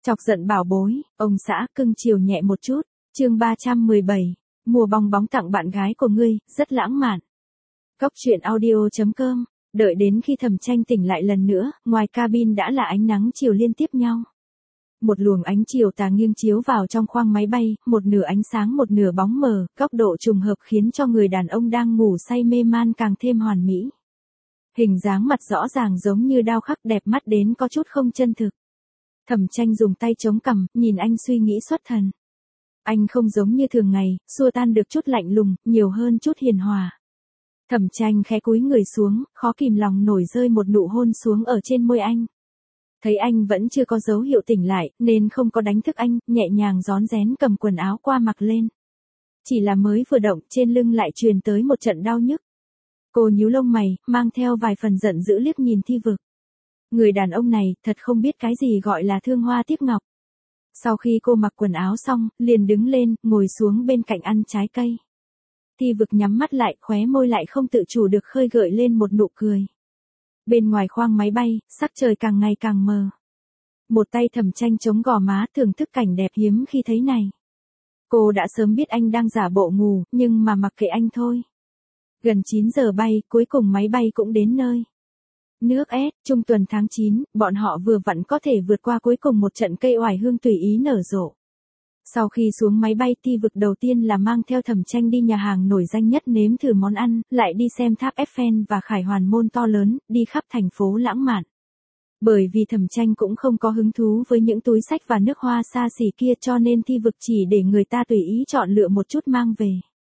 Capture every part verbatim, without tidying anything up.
Chọc giận bảo bối, ông xã cưng chiều nhẹ một chút, chương ba trăm mười bảy, mua bong bóng tặng bạn gái của ngươi, rất lãng mạn. Cóc truyện audio chấm com, đợi đến khi Thẩm Tranh tỉnh lại lần nữa, ngoài cabin đã là ánh nắng chiều liên tiếp nhau. Một luồng ánh chiều tà nghiêng chiếu vào trong khoang máy bay, một nửa ánh sáng một nửa bóng mờ, góc độ trùng hợp khiến cho người đàn ông đang ngủ say mê man càng thêm hoàn mỹ. Hình dáng mặt rõ ràng giống như đao khắc đẹp mắt đến có chút không chân thực. Thẩm Tranh dùng tay chống cằm, nhìn anh suy nghĩ xuất thần. Anh không giống như thường ngày, xua tan được chút lạnh lùng, nhiều hơn chút hiền hòa. Thẩm Tranh khẽ cúi người xuống, khó kìm lòng nổi rơi một nụ hôn xuống ở trên môi anh. Thấy anh vẫn chưa có dấu hiệu tỉnh lại, nên không có đánh thức anh, nhẹ nhàng rón rén cầm quần áo qua mặc lên. Chỉ là mới vừa động, trên lưng lại truyền tới một trận đau nhức. Cô nhíu lông mày, mang theo vài phần giận dữ liếc nhìn Thi Vực. Người đàn ông này, thật không biết cái gì gọi là thương hoa tiếc ngọc. Sau khi cô mặc quần áo xong, liền đứng lên, ngồi xuống bên cạnh ăn trái cây. Thi Vực nhắm mắt lại, khóe môi lại không tự chủ được khơi gợi lên một nụ cười. Bên ngoài khoang máy bay, sắc trời càng ngày càng mờ. Một tay Thẩm Tranh chống gò má thưởng thức cảnh đẹp hiếm khi thấy này. Cô đã sớm biết anh đang giả bộ ngủ, nhưng mà mặc kệ anh thôi. Gần chín giờ bay, cuối cùng máy bay cũng đến nơi. Nước ép, trung tuần tháng chín, bọn họ vừa vặn có thể vượt qua cuối cùng một trận cây oải hương tùy ý nở rộ. Sau khi xuống máy bay, Thi Vực đầu tiên là mang theo Thẩm Tranh đi nhà hàng nổi danh nhất nếm thử món ăn, lại đi xem tháp Eiffel và khải hoàn môn to lớn, đi khắp thành phố lãng mạn. Bởi vì Thẩm Tranh cũng không có hứng thú với những túi xách và nước hoa xa xỉ kia, cho nên Thi Vực chỉ để người ta tùy ý chọn lựa một chút mang về.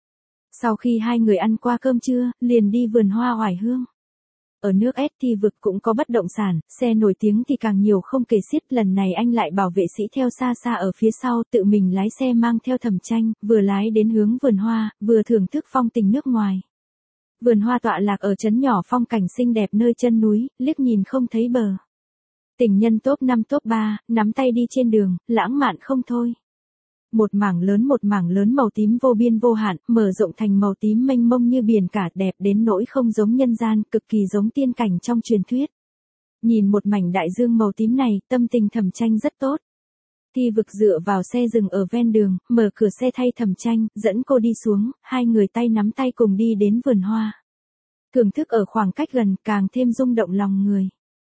Sau khi hai người ăn qua cơm trưa, liền đi vườn hoa oải hương. Ở nước S Thi Vực cũng có bất động sản, xe nổi tiếng thì càng nhiều không kể xiết, lần này anh lại bảo vệ sĩ theo xa xa ở phía sau, tự mình lái xe mang theo Thẩm Tranh, vừa lái đến hướng vườn hoa, vừa thưởng thức phong tình nước ngoài. Vườn hoa tọa lạc ở trấn nhỏ phong cảnh xinh đẹp nơi chân núi, liếc nhìn không thấy bờ. Tình nhân top năm top ba, nắm tay đi trên đường, lãng mạn không thôi. Một mảng lớn một mảng lớn màu tím vô biên vô hạn, mở rộng thành màu tím mênh mông như biển cả, đẹp đến nỗi không giống nhân gian, cực kỳ giống tiên cảnh trong truyền thuyết. Nhìn một mảnh đại dương màu tím này, tâm tình Thẩm Tranh rất tốt. Thi Vực dựa vào xe dừng ở ven đường, mở cửa xe thay Thẩm Tranh, dẫn cô đi xuống, hai người tay nắm tay cùng đi đến vườn hoa. Thưởng thức ở khoảng cách gần, càng thêm rung động lòng người.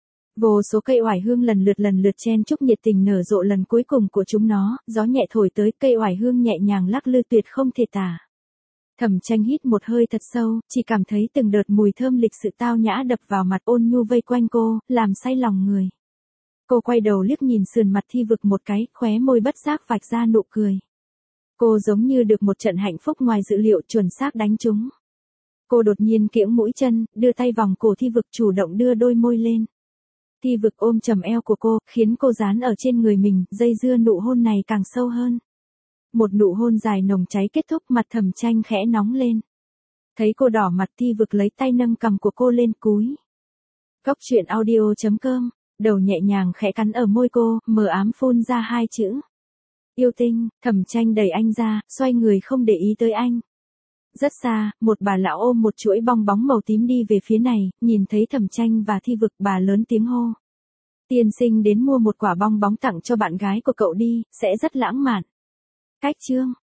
Vô số cây oải hương lần lượt lần lượt chen chúc nhiệt tình nở rộ lần cuối cùng của chúng nó, gió nhẹ thổi tới, cây oải hương nhẹ nhàng lắc lư tuyệt không thể tả. Thẩm Tranh hít một hơi thật sâu, chỉ cảm thấy từng đợt mùi thơm lịch sự tao nhã đập vào mặt, ôn nhu vây quanh cô, làm say lòng người. Cô quay đầu liếc nhìn sườn mặt Thi Vực một cái, khóe môi bất giác vạch ra nụ cười. Cô giống như được một trận hạnh phúc ngoài dự liệu chuẩn xác đánh trúng. Cô đột nhiên kiễng mũi chân, đưa tay vòng cổ Thi Vực, chủ động đưa đôi môi lên. Thi Vực ôm chầm eo của cô, khiến cô dán ở trên người mình, dây dưa nụ hôn này càng sâu hơn. Một nụ hôn dài nồng cháy kết thúc, mặt Thẩm Tranh khẽ nóng lên. Thấy cô đỏ mặt, Thi Vực lấy tay nâng cằm của cô lên cúi. Cóc truyện audio chấm com, đầu nhẹ nhàng khẽ cắn ở môi cô, mờ ám phun ra hai chữ. Yêu tinh. Thẩm Tranh đẩy anh ra, xoay người không để ý tới anh. Rất xa, một bà lão ôm một chuỗi bong bóng màu tím đi về phía này, nhìn thấy Thẩm Tranh và Thi Vực, bà lớn tiếng hô. Tiên sinh đến mua một quả bong bóng tặng cho bạn gái của cậu đi, sẽ rất lãng mạn. Cách chương.